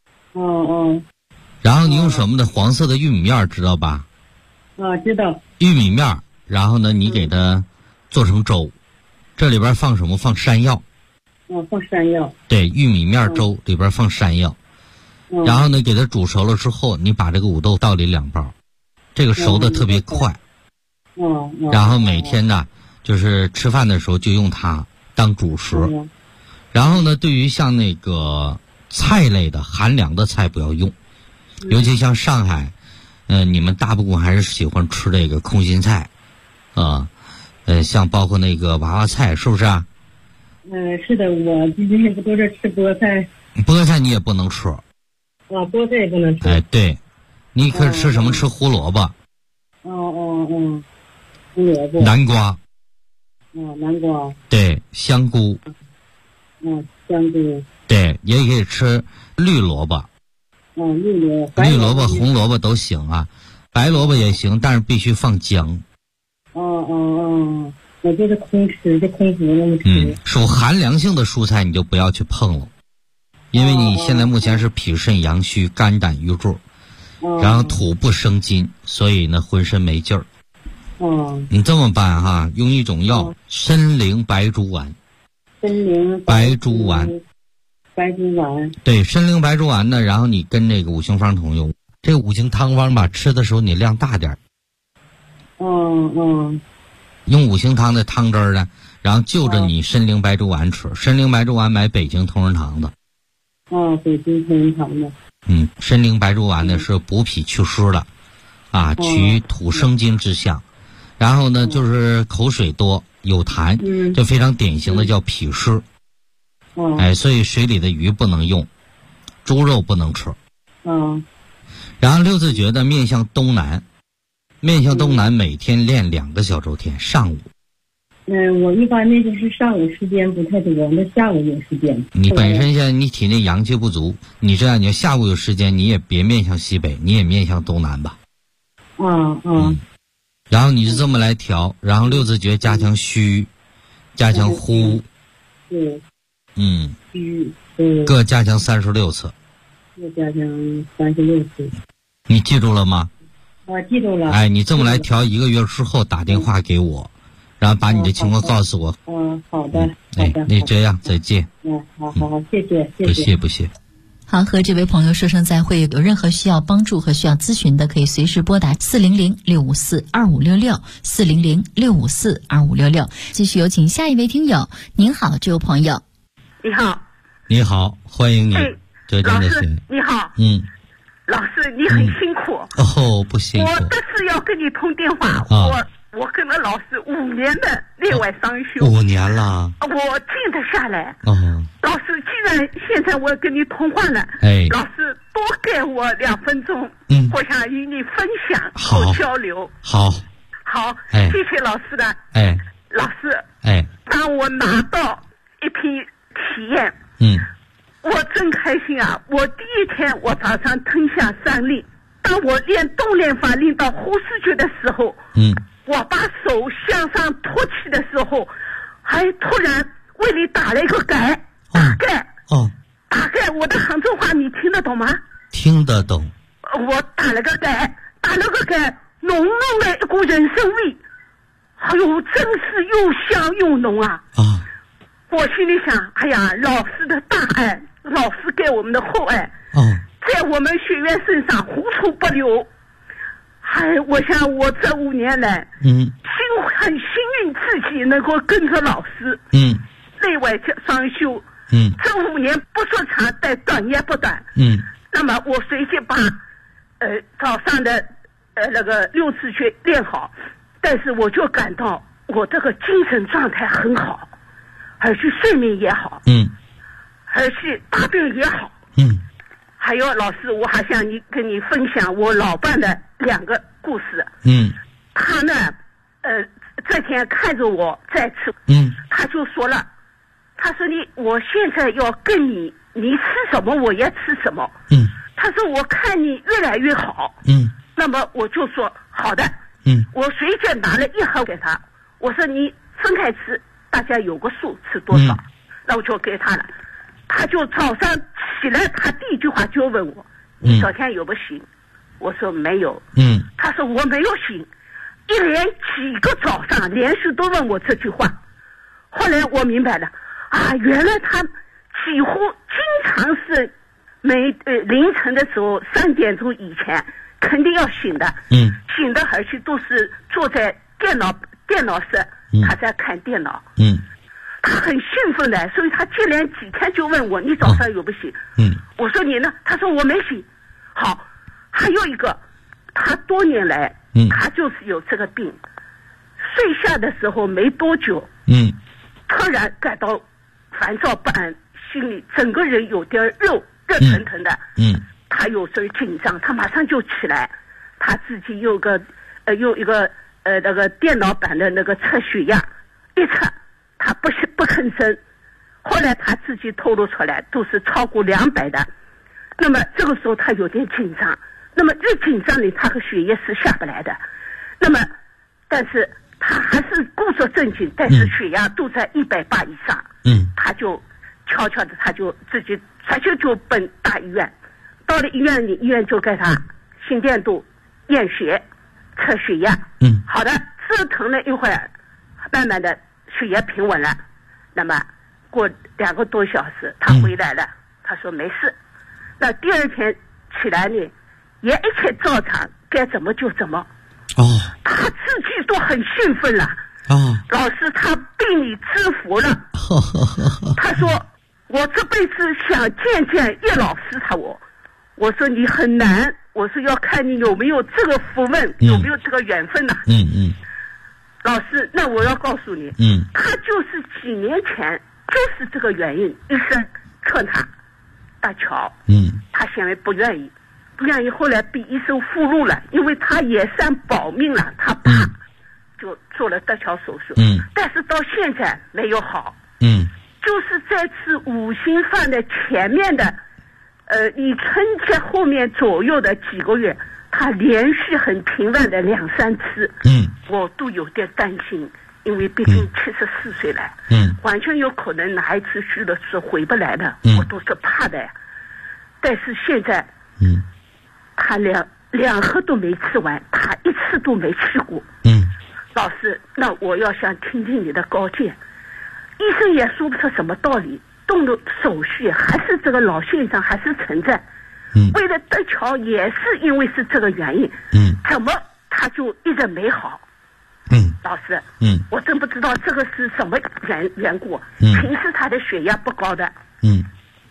然后你用什么的？黄色的玉米面知道吧？ 知道。 玉米面，然后呢，你给它做成粥，这里边放什么？放山药。 放山药。 对，玉米面粥里边放山药。然后呢，给它煮熟了之后，你把这个五豆倒里2包，这个熟的特别快。然后每天呢，就是吃饭的时候就用它当主食。然后呢，对于像那个菜类的寒凉的菜不要用，尤其像上海，你们大部分还是喜欢吃这个空心菜，像包括那个娃娃菜，是不是啊？ 是的，我今天不都是吃菠菜。 菠菜你也不能吃。 菠菜也不能吃。 对，你可以吃什么？吃胡萝卜。 胡萝卜。 南瓜。 南瓜。 对，香菇。 香菇。 对，也可以吃绿萝卜。绿萝卜、红萝卜都行啊，白萝卜也行，但是必须放姜。 我就是空吃，就空腹那么吃。 属寒凉性的蔬菜你就不要去碰了，因为你现在目前是脾肾阳虚、肝胆郁滞，然后土不生金，所以呢浑身没劲儿。你这么办哈，用一种药，参苓白术丸。白术丸。对，参苓白术丸呢，然后你跟这个五行方同用。这个五行汤方吧，吃的时候你量大点。用五行汤的汤汁呢，然后就着你参苓白术丸吃。参苓白术丸买北京同仁堂的。 北京同仁堂的。 参苓白术丸呢是补脾祛湿的，取土生金之象。然后呢，就是口水多有痰，就非常典型的叫脾湿。所以水里的鱼不能用，猪肉不能吃。然后6字诀的面向东南，每天练2个小周天，上午。 我一般那就是上午时间不太多，那下午有时间。 你本身现在你体内阳气不足，你这样你下午有时间，你也别面向西北，你也面向东南吧。然后你是这么来调，然后6字诀加强虚，加强呼。各加强36次。 各加强36次。 你记住了吗？ 记住了。 你这么来调1个月之后打电话给我，然后把你的情况告诉我。 好的。 那这样再见。 好，谢谢。 不谢。 好，和这位朋友说声再会。有任何需要帮助和需要咨询的，可以随时拨打400-654-2566 400-654-2566。继续有请下一位听友。您好，这位朋友。 你好。 你好，欢迎你。 老师你好。老师你很辛苦。 不辛苦。 我这次要跟你通电话，我跟了老师5年的内外双修。 5年了。 我静得下来。老师，既然现在我跟你通话了，老师多给我2分钟，我想与你分享和交流。好，谢谢老师的。老师，当我拿到一批体验，我真开心啊！我第一天我早上吞下3粒，当我练动练法练到呼吸觉的时候，我把手向上托起的时候，还突然胃里打了一个嗝，大概我的杭州话你听得懂吗？ 听得懂。 我打了个嗝，浓浓的一股人参味，哎呦，真是又香又浓啊！我心里想，哎呀，老师的大爱，老师给我们的厚爱，在我们学员身上无处不流。我想我这5年来，很幸运自己能够跟着老师，内外双修，这5年不说长，但短也不短。那么我随即把早上的那个6次学练好，但是我就感到我这个精神状态很好，而且睡眠也好，而且大便也好，还有老师，我还想跟你分享我老伴的2个故事。他呢，这天看着我在吃，他就说了，他说我现在要跟你吃什么我也吃什么。他说我看你越来越好。那么我就说好的。我随便拿了1盒给他，我说你分开吃，大家有个数吃多少，那我就给他了。他就早上起来，他第一句话就问我，你昨天有没有醒？我说没有。他说我没有醒，一连几个早上连续都问我这句话。后来我明白了，原来他几乎经常是凌晨的时候3点钟以前肯定要醒的，醒的而且都是坐在电脑室，他在看电脑，他很兴奋的，所以他接连几天就问我，你早上有没有醒？我说你呢？他说我没醒。好，还有一个，他多年来，他就是有这个病，睡下的时候没多久，突然感到烦躁不安，心里整个人有点热腾腾的，他有时候紧张，他马上就起来，他自己用一个那个电脑版的那个测血压，一测他不吭声，后来他自己透露出来都是超过200的，那么这个时候他有点紧张，那么越紧张呢，他的血液是下不来的，那么但是他还是故作镇静，但是血压都在180以上，他就悄悄的他就自己直接就奔大医院，到了医院里，医院就给他心电图、验血、测血压，好的，折腾了一会儿，慢慢的血压平稳了，那么过2个多小时他回来了，他说没事，那第2天起来呢，也一切照常，该怎么就怎么。他自己都很兴奋了。老师，他被你制服了。他说我这辈子想见见叶老师。我说你很难，我说要看你有没有这个福分，有没有这个缘分呐。老师，那我要告诉你，他就是几年前就是这个原因，医生劝他搭桥，他现在不愿意，后来被医生附录了，因为他也算保命了，他怕，就做了搭桥手术，但是到现在没有好，就是在吃5星饭的前面的，你春节后面左右的几个月，他连续很频繁的2、3次，我都有点担心，因为毕竟74岁了，完全有可能哪一次去的是回不来的，我都是怕的呀。但是现在，他两盒都没吃完，他1次都没吃过。老师，那我要想听听你的高见，医生也说不出什么道理，动了手续还是这个老现象还是存在。为了搭桥也是因为是这个原因，怎么他就一直没好？老师，我真不知道这个是什么缘故。平时他的血压不高的，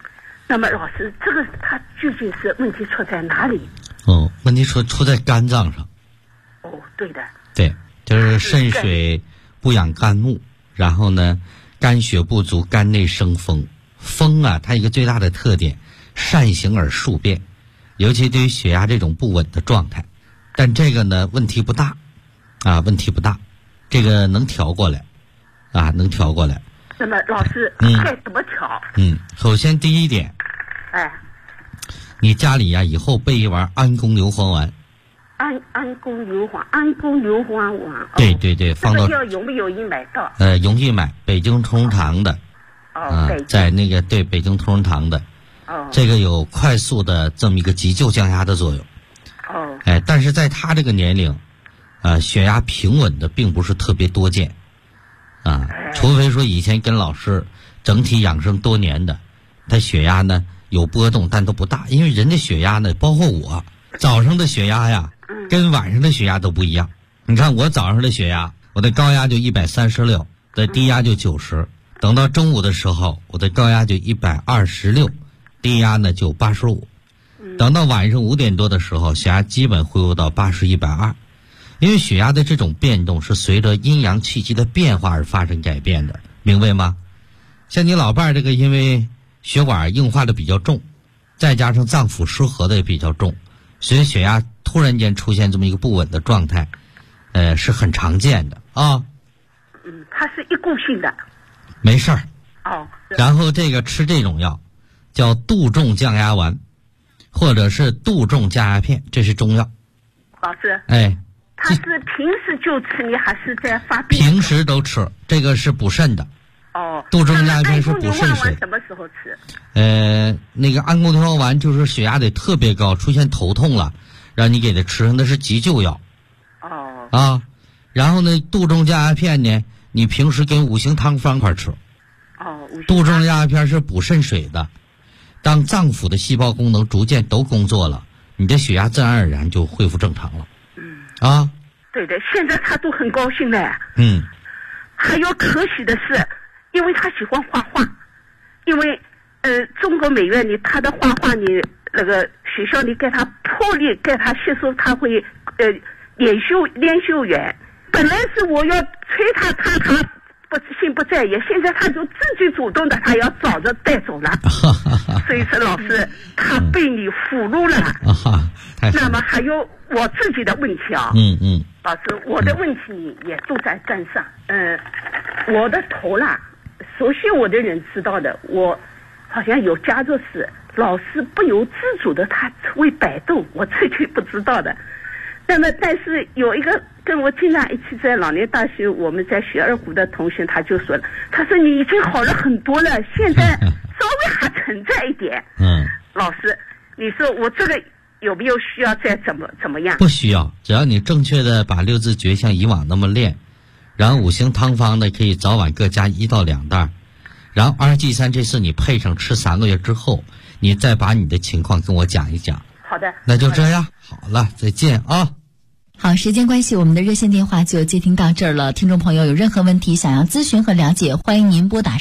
那么老师，这个他究竟是问题出在哪里？ 问题出在肝脏上。 对的。 对，就是肾水不养肝木，然后呢，肝血不足，肝内生风。风啊，它一个最大的特点，善行而数变，尤其对于血压这种不稳的状态。但这个呢，问题不大，问题不大，这个能调过来，能调过来。 那么老师，该怎么调？ 首先第一点，你家里以后备一丸安宫牛黄丸。 安宫牛黄丸。 对，放到这容不容易买到？ 容易买，北京同仁堂的。在那个北京同仁堂的。这个有快速的这么一个急救降压的作用。但是在他这个年龄，血压平稳的并不是特别多见。除非说以前跟老师整体养生多年的，他血压呢有波动，但都不大。因为人的血压呢，包括我早上的血压呀，跟晚上的血压都不一样。你看我早上的血压，我的高压就136，我的低压就90。等到中午的时候，我的高压就126，低压呢就85。等到晚上5点多的时候，血压基本恢复到80、120。因为血压的这种变动是随着阴阳气机的变化而发生改变的，明白吗？像你老伴儿这个，因为血管硬化的比较重，再加上脏腑失和的也比较重，所以血压突然间出现这么一个不稳的状态，是很常见的啊。 它是一股性的。 没事儿。然后这个吃这种药，叫杜仲降压丸，或者是杜仲降压片，这是中药。 老师。他是平时就吃呢，还是在发病？ 平时都吃，这个是补肾的。杜仲降压片是补肾水。 什么时候吃？ 那个安宫牛黄丸就是血压得特别高，出现头痛了，让你给他吃上，那是急救药。然后呢，杜仲降压片呢，你平时跟五行汤方块吃。杜仲降压片是补肾水的。当脏腑的细胞功能逐渐都工作了，你的血压自然而然就恢复正常了。 对的，现在他都很高兴了。还有可喜的是，因为他喜欢画画，因为中国美院里他的画画里那个学校里给他破例给他吸收，他会练修员。本来是我要催他不心不在焉，现在他就自己主动的，他要找着带走了。所以说老师，他被你俘虏了。那么还有我自己的问题啊。老师，我的问题也都在肝上。我的头啦，熟悉我的人知道的，我好像有家族史，老是不由自主的他会摆动，我自己不知道的。那么但是有一个跟我经常一起在老年大学我们在学二胡的同学，他就说了，他说你已经好了很多了，现在稍微还存在一点。老师，你说我这个有没有需要再怎么样？ 不需要，只要你正确的把六字诀像以往那么练，然后五行汤方呢可以早晚各加1到2袋，然后2G3这次你配上吃3个月之后，你再把你的情况跟我讲一讲。 好的， 那就这样，好了，再见啊。 好，时间关系，我们的热线电话就接听到这儿了。听众朋友有任何问题想要咨询和了解，欢迎您拨打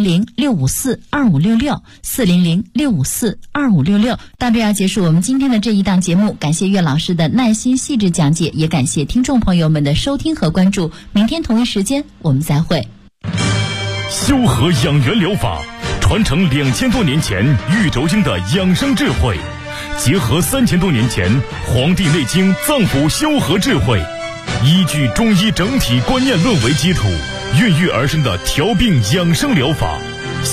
400-654-2566，400-654-2566。到这要结束我们今天的这一档节目，感谢岳老师的耐心细致讲解，也感谢听众朋友们的收听和关注。明天同一时间我们再会。 修和养元疗法传承2000多年前玉轴经的养生智慧，结合3000多年前《黄帝内经》脏腑修和智慧，依据中医整体观念论为基础，孕育而生的调病养生疗法。